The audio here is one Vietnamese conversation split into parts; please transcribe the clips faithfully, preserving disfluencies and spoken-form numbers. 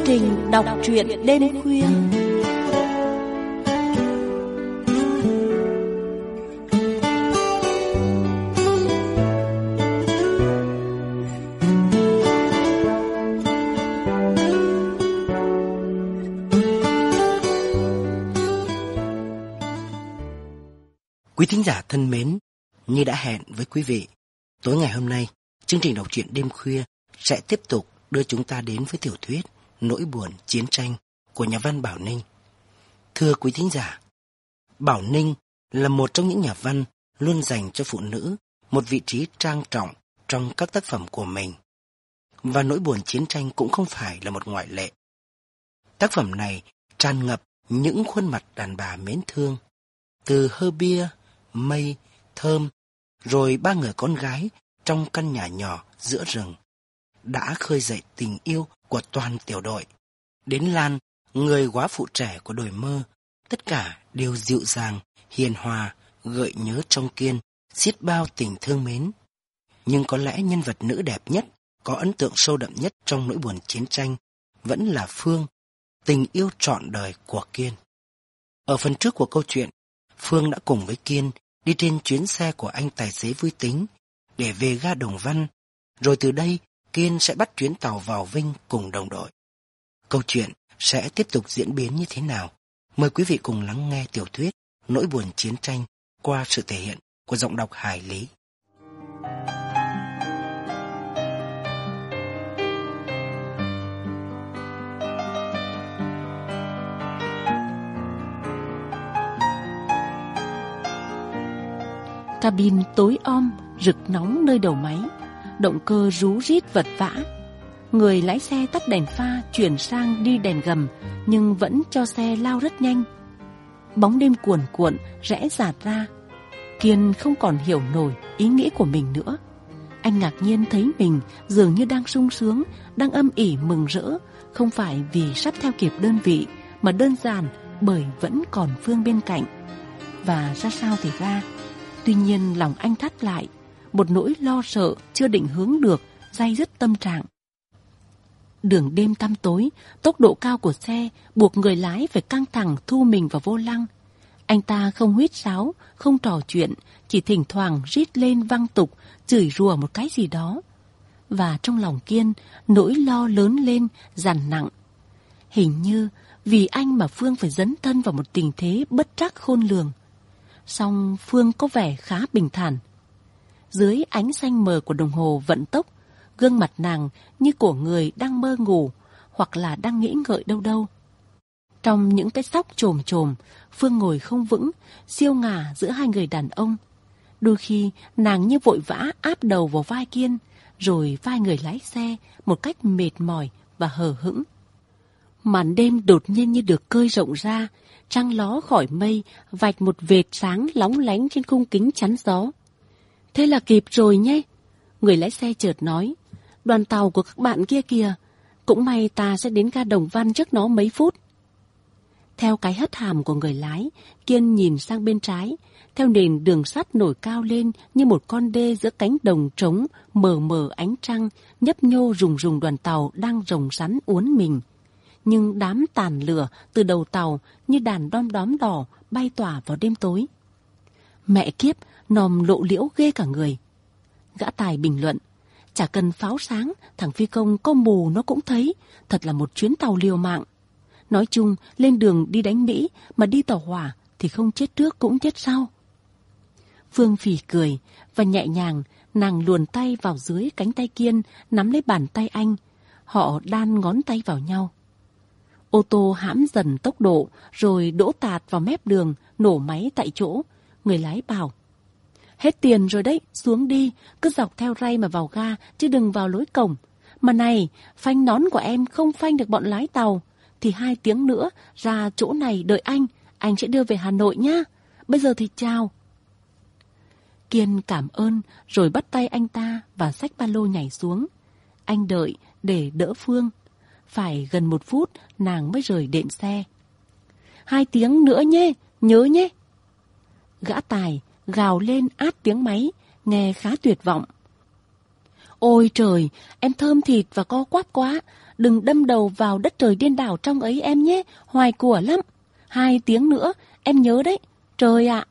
trình đọc truyện đêm khuya. Quý thính giả thân mến, như đã hẹn với quý vị, tối ngày hôm nay, chương trình đọc truyện đêm khuya sẽ tiếp tục đưa chúng ta đến với tiểu thuyết Nỗi buồn chiến tranh của nhà văn Bảo Ninh. Thưa quý thính giả, Bảo Ninh là một trong những nhà văn luôn dành cho phụ nữ một vị trí trang trọng trong các tác phẩm của mình. Và Nỗi buồn chiến tranh cũng không phải là một ngoại lệ. Tác phẩm này tràn ngập những khuôn mặt đàn bà mến thương, từ hơ bia, mây, thơm, rồi ba người con gái trong căn nhà nhỏ giữa rừng, đã khơi dậy tình yêu của toàn tiểu đội. Đến Lan, người góa phụ trẻ của đồi mơ, tất cả đều dịu dàng, hiền hòa, gợi nhớ trong Kiên, xiết bao tình thương mến. Nhưng có lẽ nhân vật nữ đẹp nhất, có ấn tượng sâu đậm nhất trong Nỗi buồn chiến tranh vẫn là Phương, tình yêu trọn đời của Kiên. Ở phần trước của câu chuyện, Phương đã cùng với Kiên đi trên chuyến xe của anh tài xế vui tính để về ga Đồng Văn, rồi từ đây Kiên sẽ bắt chuyến tàu vào Vinh cùng đồng đội. Câu chuyện sẽ tiếp tục diễn biến như thế nào? Mời quý vị cùng lắng nghe tiểu thuyết Nỗi buồn chiến tranh qua sự thể hiện của giọng đọc Hải Lý. Cabin tối om, rực nóng nơi đầu máy, động cơ rú rít vật vã. Người lái xe tắt đèn pha chuyển sang đi đèn gầm, nhưng vẫn cho xe lao rất nhanh. Bóng đêm cuồn cuộn rẽ rạt ra. Kiên không còn hiểu nổi ý nghĩ của mình nữa. Anh ngạc nhiên thấy mình dường như đang sung sướng, đang âm ỉ mừng rỡ, không phải vì sắp theo kịp đơn vị, mà đơn giản bởi vẫn còn Phương bên cạnh. Và ra sao thì ra. Tuy nhiên lòng anh thắt lại, một nỗi lo sợ chưa định hướng được, day dứt tâm trạng. Đường đêm tăm tối, tốc độ cao của xe buộc người lái phải căng thẳng thu mình vào vô lăng. Anh ta không huýt sáo, không trò chuyện, chỉ thỉnh thoảng rít lên văng tục, chửi rủa một cái gì đó. Và trong lòng Kiên, nỗi lo lớn lên, dằn nặng. Hình như vì anh mà Phương phải dấn thân vào một tình thế bất trắc khôn lường. Song Phương có vẻ khá bình thản. Dưới ánh xanh mờ của đồng hồ vận tốc, gương mặt nàng như của người đang mơ ngủ hoặc là đang nghĩ ngợi đâu đâu. Trong những cái tóc chồm chồm, Phương ngồi không vững, siêu ngả giữa hai người đàn ông. Đôi khi nàng như vội vã áp đầu vào vai Kiên, rồi vai người lái xe một cách mệt mỏi và hờ hững. Màn đêm đột nhiên như được cơi rộng ra, trăng ló khỏi mây, vạch một vệt sáng lóng lánh trên khung kính chắn gió. Thế là kịp rồi nhé, người lái xe chợt nói. Đoàn tàu của các bạn kia kìa, cũng may ta sẽ đến ga Đồng Văn trước nó mấy phút. Theo cái hất hàm của người lái, Kiên nhìn sang bên trái, theo nền đường sắt nổi cao lên như một con đê giữa cánh đồng trống, mờ mờ ánh trăng, nhấp nhô rùng rùng đoàn tàu đang rồng rắn uốn mình. Nhưng đám tàn lửa từ đầu tàu như đàn đom đóm đỏ bay tỏa vào đêm tối. Mẹ kiếp, nòm lộ liễu ghê cả người. Gã tài bình luận, chả cần pháo sáng, thằng phi công có mù nó cũng thấy, thật là một chuyến tàu liều mạng. Nói chung, lên đường đi đánh Mỹ mà đi tàu hỏa thì không chết trước cũng chết sau. Phương phì cười, và nhẹ nhàng nàng luồn tay vào dưới cánh tay Kiên, nắm lấy bàn tay anh. Họ đan ngón tay vào nhau. Ô tô hãm dần tốc độ, rồi đỗ tạt vào mép đường, nổ máy tại chỗ. Người lái bảo, hết tiền rồi đấy, xuống đi, cứ dọc theo ray mà vào ga, chứ đừng vào lối cổng. Mà này, phanh nón của em không phanh được bọn lái tàu, thì hai tiếng nữa ra chỗ này đợi anh, anh sẽ đưa về Hà Nội nhá. Bây giờ thì chào. Kiên cảm ơn, rồi bắt tay anh ta và xách ba lô nhảy xuống. Anh đợi để đỡ Phương. Phải gần một phút nàng mới rời đệm xe. Hai tiếng nữa nhé, nhớ nhé. Gã tài gào lên át tiếng máy, nghe khá tuyệt vọng. Ôi trời, em thơm thịt và co quắp quá, đừng đâm đầu vào đất trời điên đảo trong ấy em nhé, hoài của lắm. Hai tiếng nữa, em nhớ đấy, trời ạ.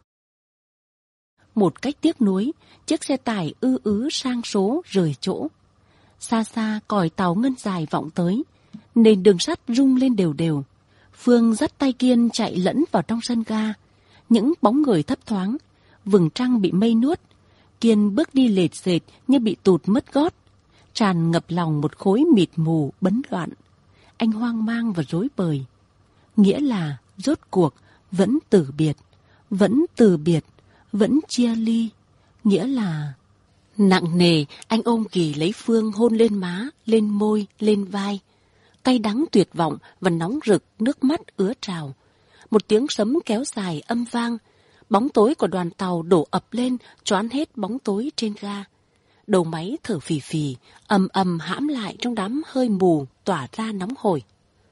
Một cách tiếc nuối, chiếc xe tải ư ứ sang số rời chỗ. Xa xa còi tàu ngân dài vọng tới, nền đường sắt rung lên đều đều. Phương dắt tay Kiên chạy lẫn vào trong sân ga. Những bóng người thấp thoáng, vầng trăng bị mây nuốt. Kiên bước đi lệt dệt như bị tụt mất gót. Tràn ngập lòng một khối mịt mù bấn loạn. Anh hoang mang và rối bời. Nghĩa là rốt cuộc vẫn từ biệt, vẫn từ biệt, vẫn chia ly. Nghĩa là... Nặng nề, anh ôm ghì lấy Phương, hôn lên má, lên môi, lên vai. Cay đắng tuyệt vọng và nóng rực, nước mắt ứa trào. Một tiếng sấm kéo dài âm vang. Bóng tối của đoàn tàu đổ ập lên, choán hết bóng tối trên ga. Đầu máy thở phì phì, ầm ầm hãm lại trong đám hơi mù tỏa ra nóng hổi.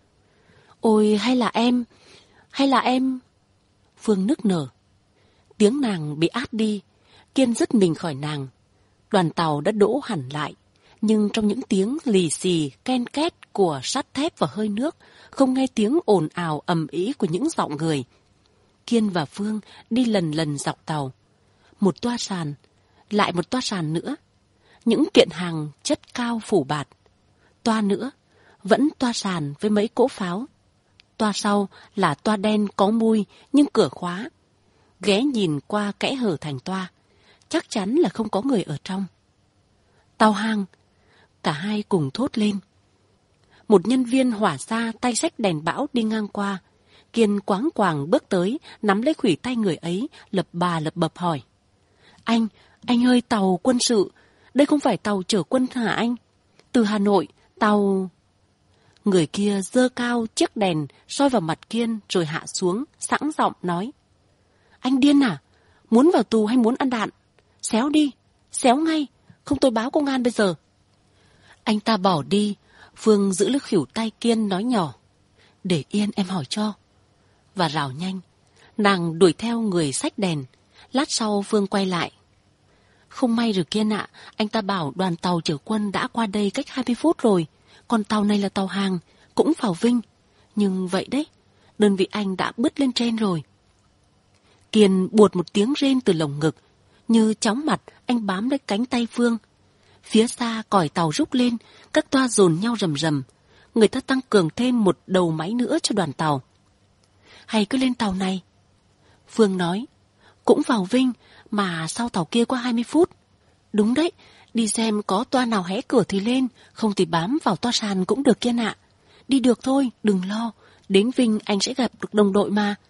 Ôi, hay là em, hay là em... Phương nức nở. Tiếng nàng bị át đi, Kiên dứt mình khỏi nàng. Đoàn tàu đã đỗ hẳn lại, nhưng trong những tiếng lì xì, ken két của sắt thép và hơi nước, không nghe tiếng ồn ào ầm ĩ của những giọng người. Kiên và Phương đi lần lần dọc tàu. Một toa sàn, lại một toa sàn nữa. Những kiện hàng chất cao phủ bạt. Toa nữa, vẫn toa sàn với mấy cỗ pháo. Toa sau là toa đen có mui nhưng cửa khóa. Ghé nhìn qua kẽ hở thành toa, chắc chắn là không có người ở trong. Tàu hàng, cả hai cùng thốt lên. Một nhân viên hỏa xa tay xách đèn bão đi ngang qua. Kiên quáng quàng bước tới, nắm lấy khuỷu tay người ấy, lập bà lập bập hỏi. Anh, anh ơi, tàu quân sự, đây không phải tàu chở quân hả anh? Từ Hà Nội, tàu... Người kia giơ cao chiếc đèn soi vào mặt Kiên rồi hạ xuống, sẵn giọng nói. Anh điên à? Muốn vào tù hay muốn ăn đạn? Xéo đi, xéo ngay, không tôi báo công an bây giờ. Anh ta bỏ đi, Phương giữ lấy khuỷu tay Kiên nói nhỏ. Để yên em hỏi cho. Và rảo nhanh, nàng đuổi theo người xách đèn. Lát sau Phương quay lại. Không may rồi Kiên ạ, anh ta bảo đoàn tàu chở quân đã qua đây cách hai mươi phút rồi. Còn tàu này là tàu hàng, cũng vào Vinh. Nhưng vậy đấy, đơn vị anh đã bứt lên trên rồi. Kiên buột một tiếng rên từ lồng ngực. Như chóng mặt, anh bám lấy cánh tay Phương. Phía xa còi tàu rúc lên, các toa dồn nhau rầm rầm. Người ta tăng cường thêm một đầu máy nữa cho đoàn tàu. Hay cứ lên tàu này. Phương nói, cũng vào Vinh, mà sau tàu kia qua hai mươi phút. Đúng đấy, đi xem có toa nào hé cửa thì lên, không thì bám vào toa sàn cũng được Kiên ạ. Đi được thôi, đừng lo, đến Vinh anh sẽ gặp được đồng đội mà.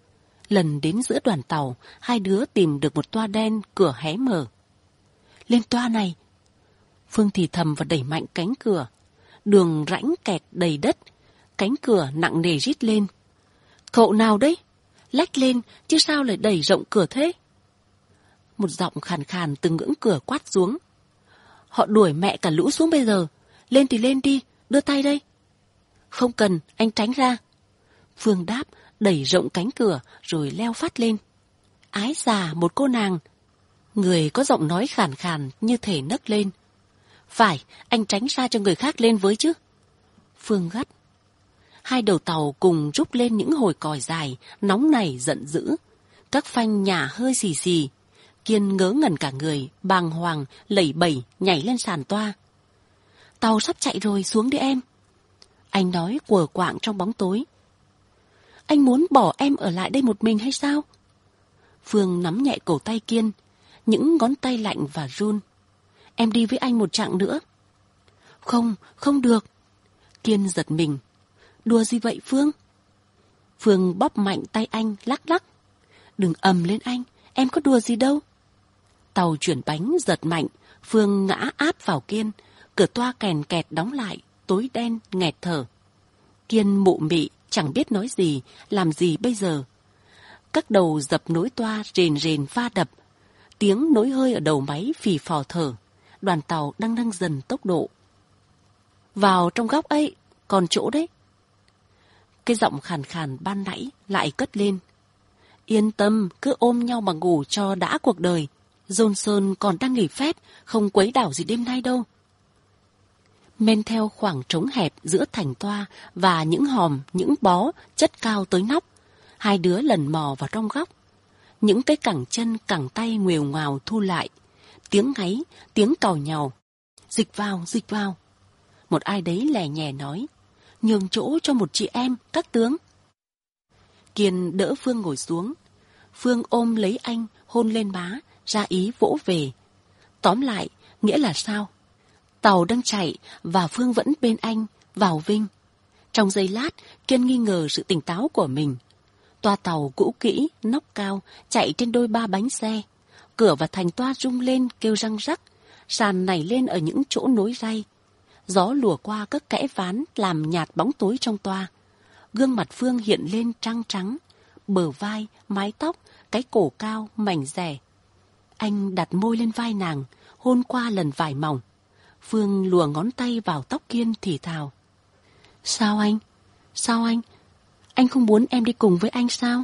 Lần đến giữa đoàn tàu, hai đứa tìm được một toa đen, cửa hé mở. Lên toa này. Phương thì thầm và đẩy mạnh cánh cửa. Đường rãnh kẹt đầy đất, cánh cửa nặng nề rít lên. Cậu nào đấy? Lách lên, chứ sao lại đẩy rộng cửa thế? Một giọng khàn khàn từ ngưỡng cửa quát xuống. Họ đuổi mẹ cả lũ xuống bây giờ. Lên thì lên đi, đưa tay đây. Không cần, anh tránh ra. Phương đáp, đẩy rộng cánh cửa rồi leo phát lên. Ái già, một cô nàng. Người có giọng nói khàn khàn như thể nấc lên. Phải, anh tránh ra cho người khác lên với chứ. Phương gắt. Hai đầu tàu cùng rúc lên những hồi còi dài, nóng nảy giận dữ. Các phanh nhả hơi xì xì. Kiên ngớ ngẩn cả người, bàng hoàng, lẩy bẩy, nhảy lên sàn toa. Tàu sắp chạy rồi, xuống đi em. Anh nói quờ quạng trong bóng tối. Anh muốn bỏ em ở lại đây một mình hay sao? Phương nắm nhẹ cổ tay Kiên, những ngón tay lạnh và run. Em đi với anh một chặng nữa. Không, không được. Kiên giật mình. Đùa gì vậy Phương? Phương bóp mạnh tay anh, lắc lắc. Đừng ầm lên anh, em có đùa gì đâu. Tàu chuyển bánh giật mạnh, Phương ngã áp vào Kiên. Cửa toa kèn kẹt đóng lại, tối đen, nghẹt thở. Kiên mụ mị, chẳng biết nói gì, làm gì bây giờ. Các đầu dập nối toa rền rền va đập. Tiếng nối hơi ở đầu máy phì phò thở. Đoàn tàu đang nâng dần tốc độ. Vào trong góc ấy, còn chỗ đấy. Cái giọng khàn khàn ban nãy lại cất lên. Yên tâm, cứ ôm nhau mà ngủ cho đã cuộc đời. Johnson còn đang nghỉ phép, không quấy đảo gì đêm nay đâu. Men theo khoảng trống hẹp giữa thành toa và những hòm, những bó chất cao tới nóc, hai đứa lần mò vào trong góc. Những cái cẳng chân cẳng tay nguều ngoào thu lại, tiếng ngáy, tiếng càu nhàu. Dịch vào, dịch vào. Một ai đấy lè nhè nói, nhường chỗ cho một chị em, các tướng. Kiên đỡ Phương ngồi xuống. Phương ôm lấy anh, hôn lên má, ra ý vỗ về. Tóm lại, nghĩa là sao? Tàu đang chạy và Phương vẫn bên anh, vào Vinh. Trong giây lát, Kiên nghi ngờ sự tỉnh táo của mình. Toa tàu cũ kỹ, nóc cao, chạy trên đôi ba bánh xe. Cửa và thành toa rung lên kêu răng rắc, sàn nảy lên ở những chỗ nối ray. Gió lùa qua các kẽ ván làm nhạt bóng tối trong toa. Gương mặt Phương hiện lên trăng trắng, bờ vai, mái tóc, cái cổ cao, mảnh dẻ. Anh đặt môi lên vai nàng, hôn qua lần vải mỏng. Phương lùa ngón tay vào tóc Kiên thì thào. Sao anh? Sao anh? Anh không muốn em đi cùng với anh sao?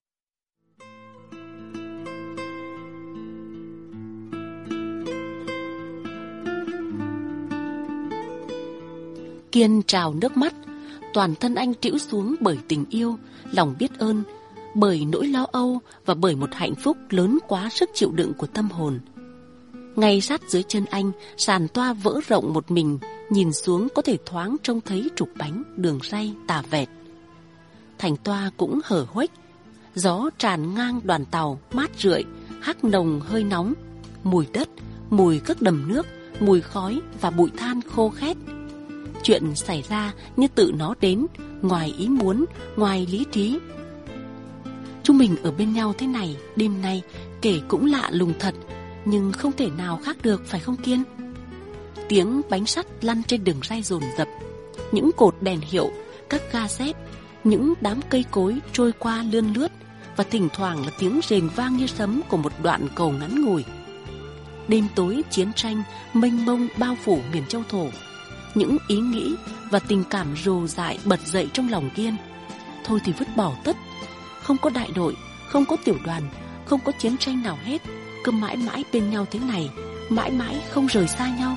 Kiên trào nước mắt, toàn thân anh trĩu xuống bởi tình yêu, lòng biết ơn, bởi nỗi lo âu và bởi một hạnh phúc lớn quá sức chịu đựng của tâm hồn. Ngay sát dưới chân anh, sàn toa vỡ rộng một mình, nhìn xuống có thể thoáng trông thấy trục bánh, đường ray, tà vẹt. Thành toa cũng hở huếch, gió tràn ngang đoàn tàu, mát rượi, hắc nồng hơi nóng, mùi đất, mùi các đầm nước, mùi khói và bụi than khô khét. Chuyện xảy ra như tự nó đến, ngoài ý muốn, ngoài lý trí. Chúng mình ở bên nhau thế này, đêm nay, kể cũng lạ lùng thật, nhưng không thể nào khác được, phải không Kiên? Tiếng bánh sắt lăn trên đường ray dồn dập, những cột đèn hiệu, các ga xếp, những đám cây cối trôi qua lươn lướt, và thỉnh thoảng là tiếng rền vang như sấm của một đoạn cầu ngắn ngủi. Đêm tối chiến tranh mênh mông bao phủ miền Châu Thổ. Những ý nghĩ và tình cảm rồ dại bật dậy trong lòng Kiên. Thôi thì vứt bỏ tất. Không có đại đội, không có tiểu đoàn, không có chiến tranh nào hết. Cứ mãi mãi bên nhau thế này, mãi mãi không rời xa nhau.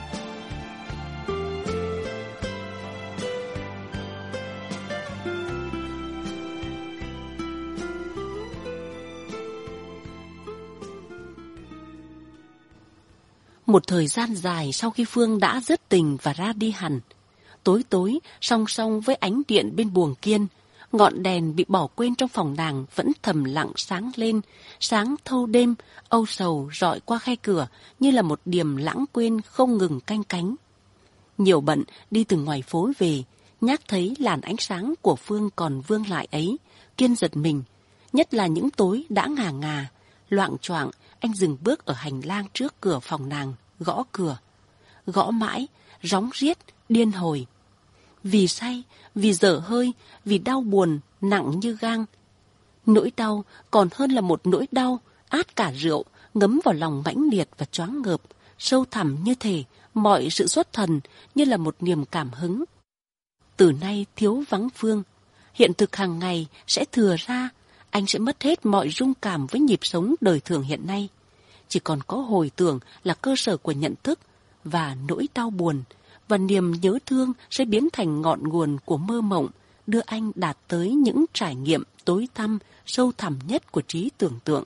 Một thời gian dài sau khi Phương đã dứt tình và ra đi hẳn, tối tối song song với ánh điện bên buồng Kiên, ngọn đèn bị bỏ quên trong phòng nàng vẫn thầm lặng sáng lên, sáng thâu đêm, âu sầu rọi qua khe cửa như là một điềm lãng quên không ngừng canh cánh. Nhiều bận đi từ ngoài phố về, nhác thấy làn ánh sáng của Phương còn vương lại ấy, Kiên giật mình, nhất là những tối đã ngà ngà, loạng choạng. Anh dừng bước ở hành lang trước cửa phòng nàng, gõ cửa. Gõ mãi, róng riết, điên hồi. Vì say, vì dở hơi, vì đau buồn, nặng như gang. Nỗi đau còn hơn là một nỗi đau, át cả rượu, ngấm vào lòng mãnh liệt và choáng ngợp, sâu thẳm như thể mọi sự xuất thần như là một niềm cảm hứng. Từ nay thiếu vắng Phương, hiện thực hàng ngày sẽ thừa ra. Anh sẽ mất hết mọi rung cảm với nhịp sống đời thường hiện nay. Chỉ còn có hồi tưởng là cơ sở của nhận thức, và nỗi đau buồn và niềm nhớ thương sẽ biến thành ngọn nguồn của mơ mộng, đưa anh đạt tới những trải nghiệm tối tăm, sâu thẳm nhất của trí tưởng tượng.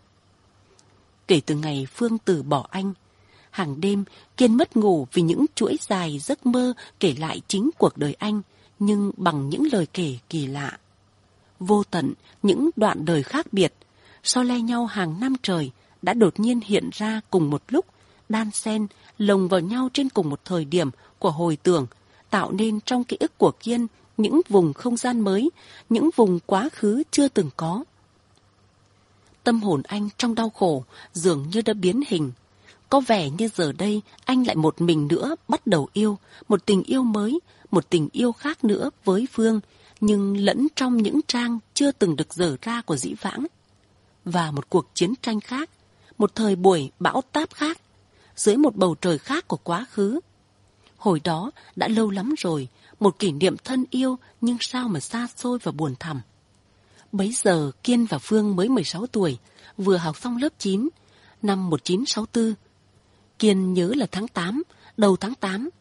Kể từ ngày Phương từ bỏ anh, hàng đêm Kiên mất ngủ vì những chuỗi dài giấc mơ kể lại chính cuộc đời anh, nhưng bằng những lời kể kỳ lạ. Vô tận những đoạn đời khác biệt, so le nhau hàng năm trời, đã đột nhiên hiện ra cùng một lúc, đan xen, lồng vào nhau trên cùng một thời điểm của hồi tưởng, tạo nên trong ký ức của Kiên những vùng không gian mới, những vùng quá khứ chưa từng có. Tâm hồn anh trong đau khổ dường như đã biến hình. Có vẻ như giờ đây anh lại một mình nữa bắt đầu yêu, một tình yêu mới, một tình yêu khác nữa với Phương, nhưng lẫn trong những trang chưa từng được dở ra của dĩ vãng. Và một cuộc chiến tranh khác, một thời buổi bão táp khác, dưới một bầu trời khác của quá khứ. Hồi đó đã lâu lắm rồi, một kỷ niệm thân yêu nhưng sao mà xa xôi và buồn thẳm. Bấy giờ Kiên và Phương mới mười sáu tuổi, vừa học xong lớp chín, năm một nghìn chín trăm sáu mươi tư. Kiên nhớ là tháng tám, đầu tháng tám.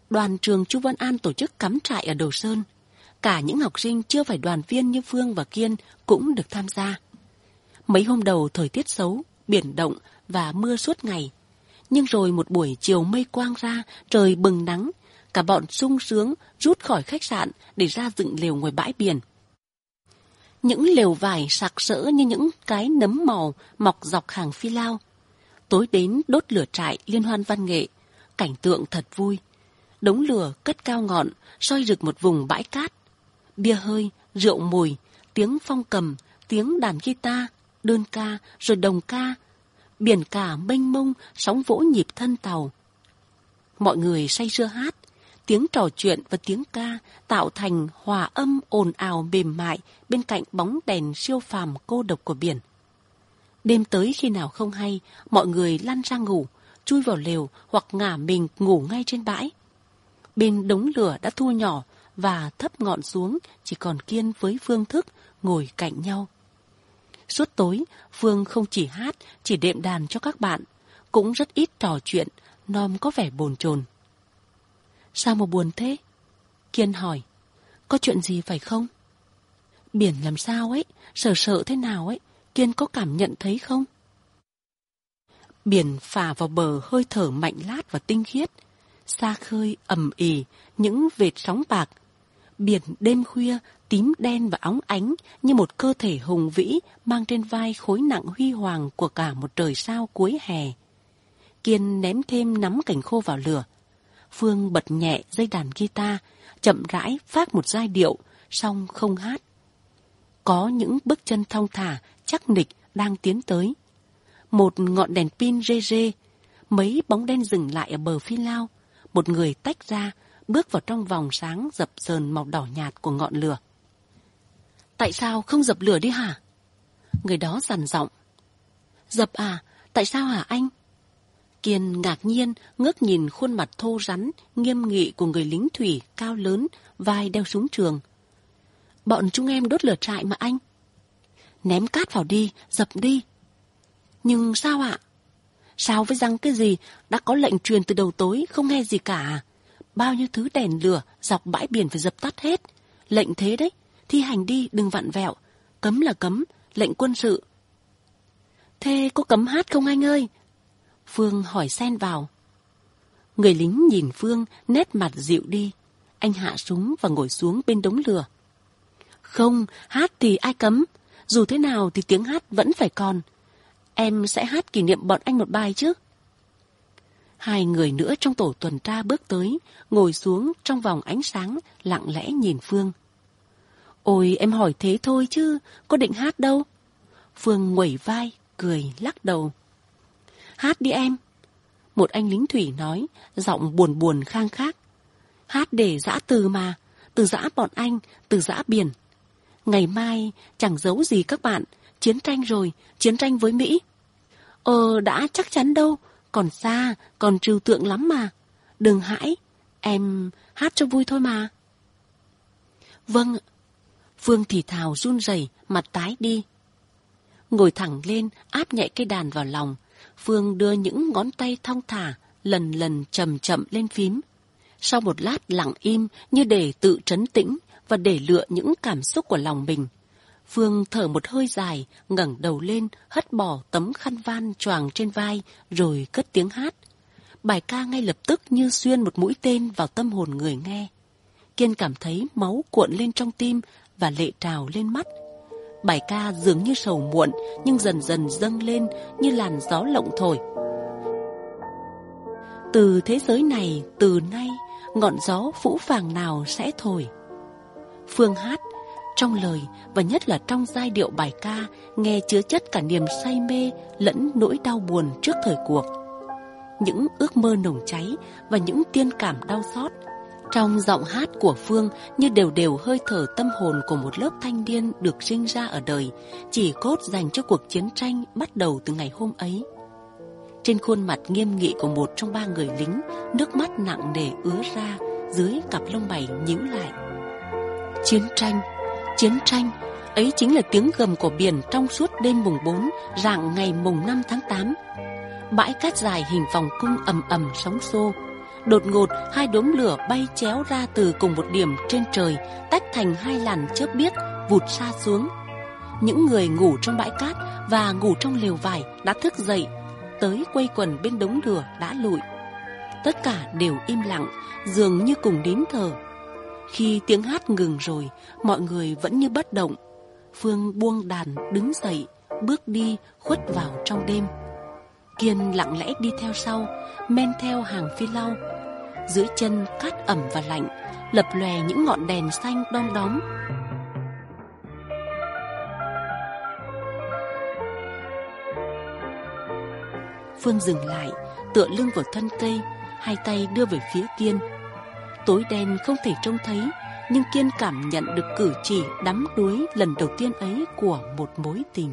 đoàn trường Chu Văn An tổ chức cắm trại ở Đồ Sơn. Cả những học sinh chưa phải đoàn viên như Phương và Kiên cũng được tham gia. Mấy hôm đầu thời tiết xấu, biển động và mưa suốt ngày. Nhưng rồi một buổi chiều mây quang ra, trời bừng nắng, cả bọn sung sướng rút khỏi khách sạn để ra dựng lều ngoài bãi biển. Những lều vải sặc sỡ như những cái nấm màu mọc dọc hàng phi lao. Tối đến đốt lửa trại liên hoan văn nghệ, cảnh tượng thật vui. Đống lửa cất cao ngọn, soi rực một vùng bãi cát. Bia hơi, rượu mùi, tiếng phong cầm, tiếng đàn guitar, đơn ca, rồi đồng ca. Biển cả mênh mông, sóng vỗ nhịp thân tàu. Mọi người say sưa hát, tiếng trò chuyện và tiếng ca tạo thành hòa âm ồn ào mềm mại bên cạnh bóng đèn siêu phàm cô độc của biển. Đêm tới khi nào không hay, mọi người lăn ra ngủ, chui vào lều hoặc ngả mình ngủ ngay trên bãi. Bên đống lửa đã thu nhỏ và thấp ngọn xuống, chỉ còn Kiên với Phương Thức ngồi cạnh nhau. Suốt tối, Phương không chỉ hát, chỉ đệm đàn cho các bạn, cũng rất ít trò chuyện, Nom có vẻ bồn chồn. Sao mà buồn thế? Kiên hỏi. Có chuyện gì phải không? Biển làm sao ấy, sợ sợ thế nào ấy, Kiên có cảm nhận thấy không? Biển phả vào bờ hơi thở mạnh lát và tinh khiết. Xa khơi ầm ỉ những vệt sóng bạc. Biển đêm khuya tím đen và óng ánh như một cơ thể hùng vĩ mang trên vai khối nặng huy hoàng của cả một trời sao cuối hè. Kiên ném thêm nắm cành khô vào lửa. Phương bật nhẹ dây đàn guitar, chậm rãi phát một giai điệu, song không hát. Có những bước chân thong thả, chắc nịch đang tiến tới. Một ngọn đèn pin rê rê, mấy bóng đen dừng lại ở bờ phi lao. Một người tách ra, bước vào trong vòng sáng dập dờn màu đỏ nhạt của ngọn lửa. Tại sao không dập lửa đi hả? Người đó dằn giọng. Dập à? Tại sao hả anh? Kiên ngạc nhiên ngước nhìn khuôn mặt thô rắn, nghiêm nghị của người lính thủy cao lớn, vai đeo súng trường. Bọn chúng em đốt lửa trại mà anh. Ném cát vào đi, dập đi. Nhưng sao ạ? Sao với răng cái gì, đã có lệnh truyền từ đầu tối, không nghe gì cả. Bao nhiêu thứ đèn lửa dọc bãi biển phải dập tắt hết. Lệnh thế đấy, thi hành đi, đừng vặn vẹo. Cấm là cấm, lệnh quân sự. Thế có cấm hát không anh ơi? Phương hỏi xen vào. Người lính nhìn Phương, nét mặt dịu đi. Anh hạ súng và ngồi xuống bên đống lửa. Không, hát thì ai cấm. Dù thế nào thì tiếng hát vẫn phải còn. Em sẽ hát kỷ niệm bọn anh một bài chứ. Hai người nữa trong tổ tuần tra bước tới, ngồi xuống trong vòng ánh sáng, lặng lẽ nhìn Phương. Ôi em hỏi thế thôi chứ, có định hát đâu. Phương nguẩy vai, cười lắc đầu. Hát đi em. Một anh lính thủy nói, giọng buồn buồn khang khác. Hát để giã từ mà, từ giã bọn anh, từ giã biển. Ngày mai chẳng giấu gì các bạn, chiến tranh rồi, chiến tranh với Mỹ. Ờ đã chắc chắn đâu, còn xa, còn trừu tượng lắm mà. Đừng hãi, em hát cho vui thôi mà. Vâng. Phương thì thào run rẩy, mặt tái đi. Ngồi thẳng lên, áp nhẹ cây đàn vào lòng. Phương đưa những ngón tay thong thả, lần lần chậm chậm lên phím. Sau một lát lặng im như để tự trấn tĩnh và để lựa những cảm xúc của lòng mình, Phương thở một hơi dài, ngẩng đầu lên, hất bỏ tấm khăn van choàng trên vai, rồi cất tiếng hát. Bài ca ngay lập tức như xuyên một mũi tên vào tâm hồn người nghe. Kiên cảm thấy máu cuộn lên trong tim và lệ trào lên mắt. Bài ca dường như sầu muộn, nhưng dần dần dâng lên như làn gió lộng thổi. Từ thế giới này, từ nay, ngọn gió phũ phàng nào sẽ thổi. Phương hát, trong lời và nhất là trong giai điệu bài ca, nghe chứa chất cả niềm say mê lẫn nỗi đau buồn trước thời cuộc. Những ước mơ nồng cháy và những tiên cảm đau xót. Trong giọng hát của Phương như đều đều hơi thở tâm hồn của một lớp thanh niên được sinh ra ở đời, chỉ cốt dành cho cuộc chiến tranh bắt đầu từ ngày hôm ấy. Trên khuôn mặt nghiêm nghị của một trong ba người lính, nước mắt nặng nề ứa ra dưới cặp lông mày nhíu lại. Chiến tranh, chiến tranh, ấy chính là tiếng gầm của biển trong suốt đêm mùng bốn, rạng ngày mùng năm tháng tám. Bãi cát dài hình vòng cung ầm ầm sóng xô, Đột ngột, hai đốm lửa bay chéo ra từ cùng một điểm trên trời, tách thành hai làn chớp biếc, vụt xa xuống. Những người ngủ trong bãi cát và ngủ trong lều vải đã thức dậy, tới quây quần bên đống lửa đã lụi. Tất cả đều im lặng, dường như cùng nín thở. Khi tiếng hát ngừng rồi, mọi người vẫn như bất động. Phương buông đàn đứng dậy, bước đi khuất vào trong đêm. Kiên lặng lẽ đi theo sau, men theo hàng phi lao. Dưới chân cát ẩm và lạnh, lập lòe những ngọn đèn xanh đom đóm. Phương dừng lại, tựa lưng vào thân cây, hai tay đưa về phía Kiên. Tối đen không thể trông thấy, nhưng Kiên cảm nhận được cử chỉ đắm đuối lần đầu tiên ấy của một mối tình.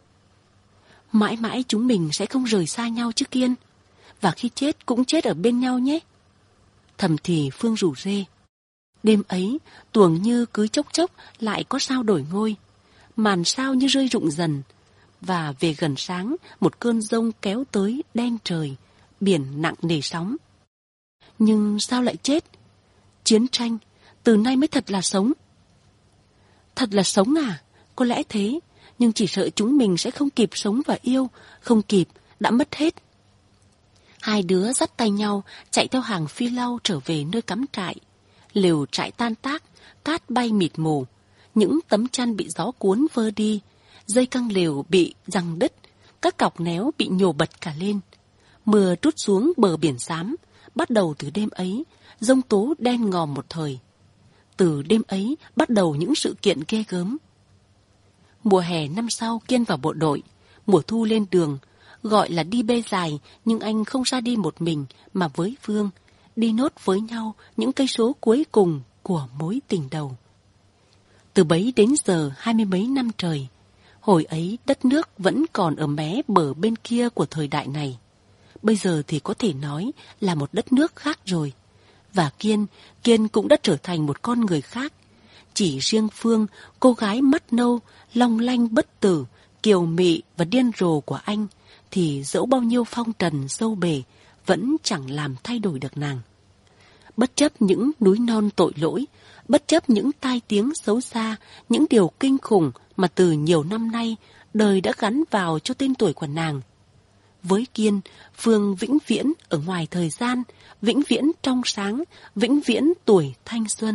Mãi mãi chúng mình sẽ không rời xa nhau chứ Kiên, và khi chết cũng chết ở bên nhau nhé. Thầm thì Phương rủ rê. Đêm ấy, tuồng như cứ chốc chốc lại có sao đổi ngôi, màn sao như rơi rụng dần. Và về gần sáng, một cơn giông kéo tới đen trời, biển nặng nề sóng. Nhưng sao lại chết? Chiến tranh, từ nay mới thật là sống. Thật là sống à? Có lẽ thế, nhưng chỉ sợ chúng mình sẽ không kịp sống và yêu, không kịp, đã mất hết. Hai đứa dắt tay nhau, chạy theo hàng phi lao trở về nơi cắm trại. Lều trại tan tác, cát bay mịt mù, những tấm chăn bị gió cuốn vơ đi, dây căng lều bị giăng đứt, các cọc néo bị nhổ bật cả lên. Mưa trút xuống bờ biển xám, bắt đầu từ đêm ấy, giông tố đen ngòm một thời. Từ đêm ấy bắt đầu những sự kiện ghê gớm. Mùa hè năm sau Kiên vào bộ đội, mùa thu lên đường, gọi là đi bê dài, nhưng anh không ra đi một mình mà với Phương, đi nốt với nhau những cây số cuối cùng của mối tình đầu. Từ bấy đến giờ hai mươi mấy năm trời, hồi ấy đất nước vẫn còn ở mé bờ bên kia của thời đại này. Bây giờ thì có thể nói là một đất nước khác rồi. Và Kiên, Kiên cũng đã trở thành một con người khác. Chỉ riêng Phương, cô gái mắt nâu, long lanh bất tử, kiều mị và điên rồ của anh, thì dẫu bao nhiêu phong trần sâu bể, vẫn chẳng làm thay đổi được nàng. Bất chấp những núi non tội lỗi, bất chấp những tai tiếng xấu xa, những điều kinh khủng mà từ nhiều năm nay đời đã gắn vào cho tên tuổi của nàng. Với Kiên, Phương vĩnh viễn ở ngoài thời gian, vĩnh viễn trong sáng, vĩnh viễn tuổi thanh xuân.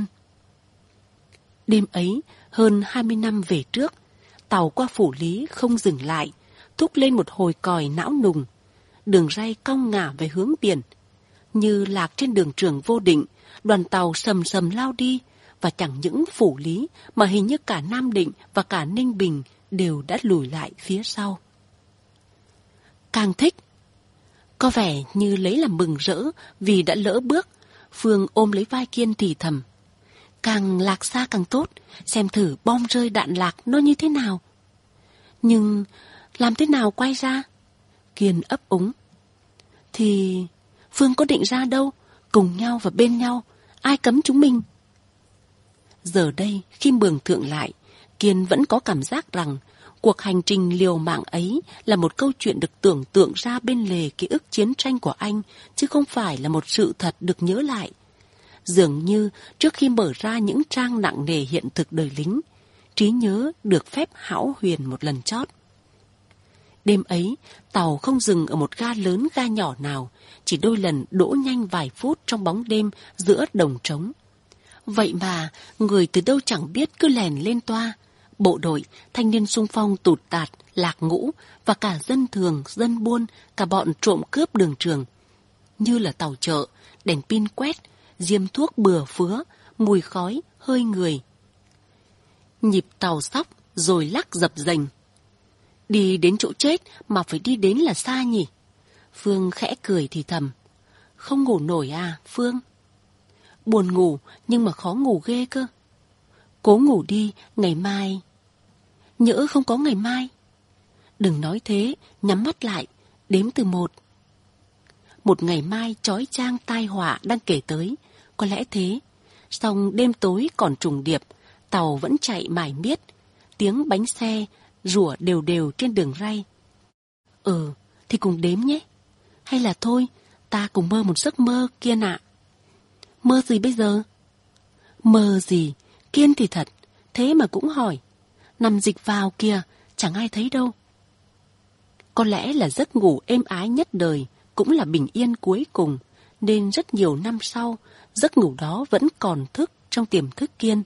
Đêm ấy, hơn hai mươi năm về trước, tàu qua Phủ Lý không dừng lại, thúc lên một hồi còi não nùng. Đường ray cong ngả về hướng biển. Như lạc trên đường trường vô định, đoàn tàu sầm sầm lao đi, và chẳng những Phủ Lý mà hình như cả Nam Định và cả Ninh Bình đều đã lùi lại phía sau. Càng thích. Có vẻ như lấy làm mừng rỡ vì đã lỡ bước, Phương ôm lấy vai Kiên thì thầm. Càng lạc xa càng tốt, xem thử bom rơi đạn lạc nó như thế nào. Nhưng làm thế nào quay ra? Kiên ấp úng. Thì Phương có định ra đâu, cùng nhau và bên nhau, ai cấm chúng mình? Giờ đây, khi mường tượng lại, Kiên vẫn có cảm giác rằng cuộc hành trình liều mạng ấy là một câu chuyện được tưởng tượng ra bên lề ký ức chiến tranh của anh, chứ không phải là một sự thật được nhớ lại. Dường như trước khi mở ra những trang nặng nề hiện thực đời lính, trí nhớ được phép hão huyền một lần chót. Đêm ấy, tàu không dừng ở một ga lớn ga nhỏ nào, chỉ đôi lần đỗ nhanh vài phút trong bóng đêm giữa đồng trống. Vậy mà, người từ đâu chẳng biết cứ lèn lên toa. Bộ đội, thanh niên xung phong tụt tạt, lạc ngũ và cả dân thường, dân buôn, cả bọn trộm cướp đường trường. Như là tàu chợ, đèn pin quét, diêm thuốc bừa phứa, mùi khói, hơi người. Nhịp tàu sóc rồi lắc dập dềnh. Đi đến chỗ chết mà phải đi đến là xa nhỉ? Phương khẽ cười thì thầm. Không ngủ nổi à, Phương? Buồn ngủ nhưng mà khó ngủ ghê cơ. Cố ngủ đi, ngày mai. Nhỡ không có ngày mai. Đừng nói thế, nhắm mắt lại, đếm từ một. Một ngày mai chói chang tai họa đang kể tới, có lẽ thế. Song đêm tối còn trùng điệp, tàu vẫn chạy mải miết, tiếng bánh xe rủa đều đều trên đường ray. Ừ, thì cùng đếm nhé. Hay là thôi, Ta cùng mơ một giấc mơ, Kiên ạ. Mơ gì bây giờ? Mơ gì? Kiên thì thật, thế mà cũng hỏi. Nằm dịch vào kìa, chẳng ai thấy đâu. Có lẽ là giấc ngủ êm ái nhất đời, cũng là bình yên cuối cùng, nên rất nhiều năm sau, giấc ngủ đó vẫn còn thức trong tiềm thức Kiên.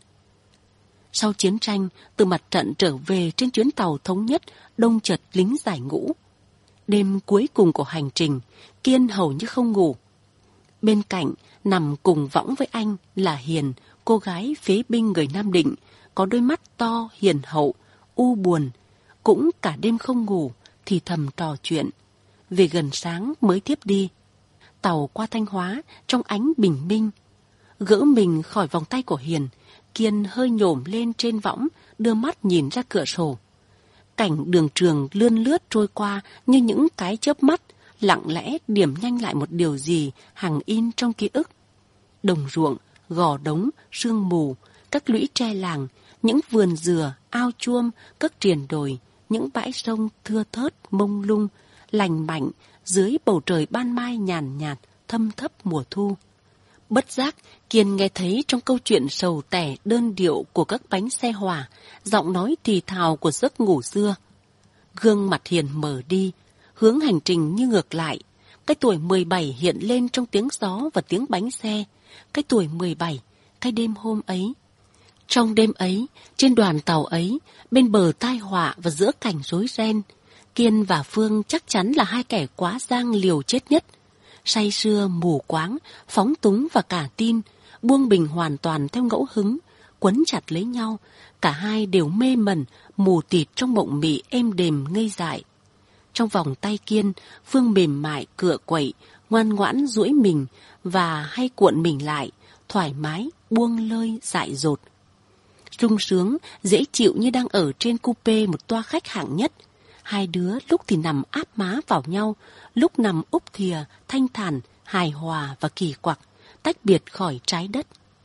Sau chiến tranh, từ mặt trận trở về trên chuyến tàu thống nhất, đông chật lính giải ngũ. Đêm cuối cùng của hành trình, Kiên hầu như không ngủ. Bên cạnh, nằm cùng võng với anh là Hiền, cô gái phế binh người Nam Định, có đôi mắt to, hiền hậu, u buồn, cũng cả đêm không ngủ, thì thầm trò chuyện. Về gần sáng mới thiếp đi. Tàu qua Thanh Hóa trong ánh bình minh. Gỡ mình khỏi vòng tay của Hiền, Kiên hơi nhổm lên trên võng, đưa mắt nhìn ra cửa sổ. Cảnh đường trường lươn lướt trôi qua như những cái chớp mắt, lặng lẽ điểm nhanh lại một điều gì hằng in trong ký ức. Đồng ruộng, gò đống, sương mù, các lũy tre làng, những vườn dừa, ao chuông, các triền đồi, những bãi sông thưa thớt, mông lung, lành mạnh dưới bầu trời ban mai nhàn nhạt, thâm thấp mùa thu. Bất giác, Kiên nghe thấy trong câu chuyện sầu tẻ đơn điệu của các bánh xe hỏa, giọng nói thì thào của giấc ngủ xưa. Gương mặt Hiền mở đi, hướng hành trình như ngược lại. Cái tuổi mười bảy hiện lên trong tiếng gió và tiếng bánh xe. Cái tuổi mười bảy, cái đêm hôm ấy. Trong đêm ấy, trên đoàn tàu ấy, bên bờ tai họa và giữa cảnh rối ren, Kiên và Phương chắc chắn là hai kẻ quá giang liều chết nhất. Say sưa, mù quáng, phóng túng và cả tin, buông bình hoàn toàn theo ngẫu hứng, quấn chặt lấy nhau, cả hai đều mê mẩn, mù tịt trong mộng mị êm đềm ngây dại. Trong vòng tay Kiên, Phương mềm mại cựa quậy, ngoan ngoãn duỗi mình và hay cuộn mình lại, thoải mái, buông lơi, dại dột. Sung sướng, dễ chịu như đang ở trên coupe một toa khách hạng nhất. Hai đứa lúc thì nằm áp má vào nhau, lúc nằm úp thìa, thanh thản, hài hòa và kỳ quặc, tách biệt khỏi trái đất.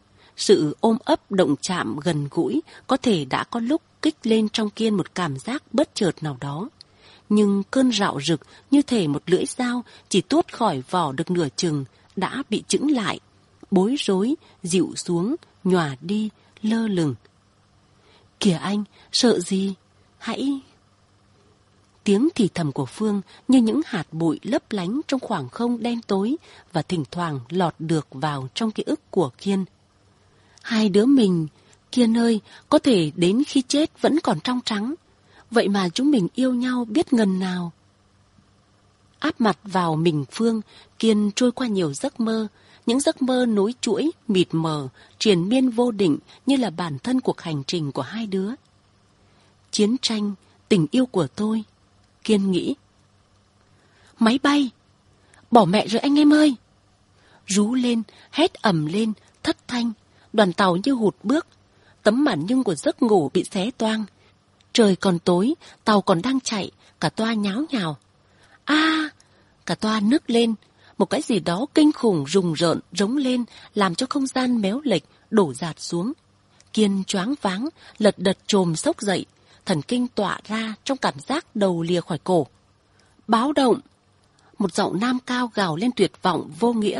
Sự ôm ấp động chạm gần gũi có thể đã có lúc kích lên trong Kiên một cảm giác bất chợt nào đó. Nhưng cơn rạo rực như thể một lưỡi dao chỉ tuốt khỏi vỏ được nửa chừng đã bị chững lại, bối rối, dịu xuống, nhòa đi, lơ lửng. Kìa anh, sợ gì? Hãy... Tiếng thì thầm của Phương như những hạt bụi lấp lánh trong khoảng không đen tối và thỉnh thoảng lọt được vào trong ký ức của Kiên. Hai đứa mình, Kiên ơi, có thể đến khi chết vẫn còn trong trắng. Vậy mà chúng mình yêu nhau biết ngần nào. Áp mặt vào mình Phương, Kiên trôi qua nhiều giấc mơ. Những giấc mơ nối chuỗi, mịt mờ, triền miên vô định như là bản thân cuộc hành trình của hai đứa. Chiến tranh, tình yêu của tôi. Kiên nghĩ. Máy bay! Bỏ mẹ rồi anh em ơi! Rú lên, hét ầm lên, thất thanh. Đoàn tàu như hụt bước. Tấm màn nhung của giấc ngủ bị xé toang. Trời còn tối, tàu còn đang chạy, cả toa nháo nhào. A! À, cả toa nức lên. Một cái gì đó kinh khủng rùng rợn rống lên, làm cho không gian méo lệch, đổ dạt xuống. Kiên choáng váng, lật đật chồm xốc dậy, thần kinh tỏa ra trong cảm giác đầu lìa khỏi cổ. Báo động! Một giọng nam cao gào lên tuyệt vọng vô nghĩa.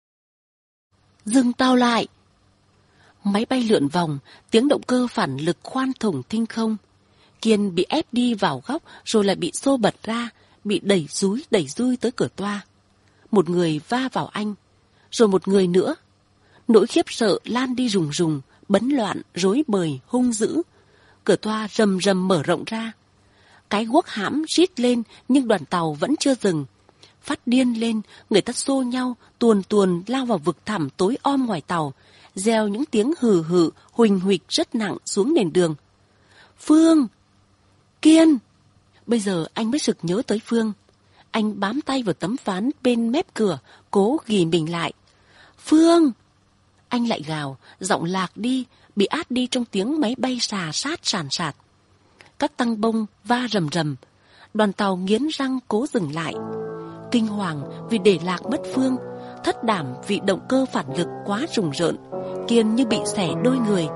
Dừng tàu lại! Máy bay lượn vòng, tiếng động cơ phản lực khoan thủng thinh không. Kiên bị ép đi vào góc rồi lại bị xô bật ra, bị đẩy dúi đẩy dui tới cửa toa. Một người va vào anh, rồi một người nữa. Nỗi khiếp sợ lan đi rùng rùng, bấn loạn, rối bời, hung dữ. Cửa toa rầm rầm mở rộng ra. Cái guốc hãm rít lên nhưng đoàn tàu vẫn chưa dừng. Phát điên lên, người ta xô nhau, tuồn tuồn lao vào vực thẳm tối om ngoài tàu, reo những tiếng hừ hừ, huỳnh huỵch rất nặng xuống nền đường. Phương! Kiên! Bây giờ anh mới sực nhớ tới Phương. Anh bám tay vào tấm ván bên mép cửa, cố ghì mình lại. Phương! Anh lại gào, giọng lạc đi, bị át đi trong tiếng máy bay xà sát sàn sạt. Các tăng bông va rầm rầm. Đoàn tàu nghiến răng cố dừng lại. Kinh hoàng vì để lạc mất Phương, thất đảm vì động cơ phản lực quá rùng rợn. Kiên như bị xẻ đôi người.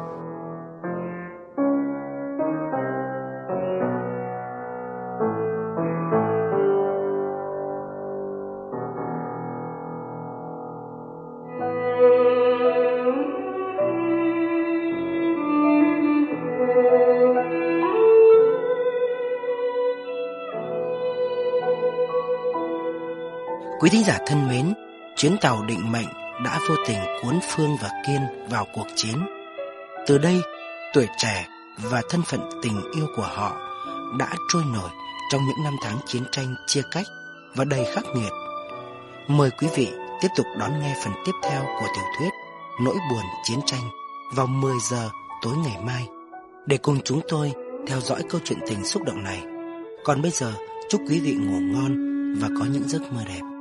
Quý thính giả thân mến, chuyến tàu định mệnh đã vô tình cuốn Phương và Kiên vào cuộc chiến. Từ đây, tuổi trẻ và thân phận tình yêu của họ đã trôi nổi trong những năm tháng chiến tranh chia cách và đầy khắc nghiệt. Mời quý vị tiếp tục đón nghe phần tiếp theo của tiểu thuyết Nỗi buồn chiến tranh vào mười giờ tối ngày mai để cùng chúng tôi theo dõi câu chuyện tình xúc động này. Còn bây giờ, chúc quý vị ngủ ngon và có những giấc mơ đẹp.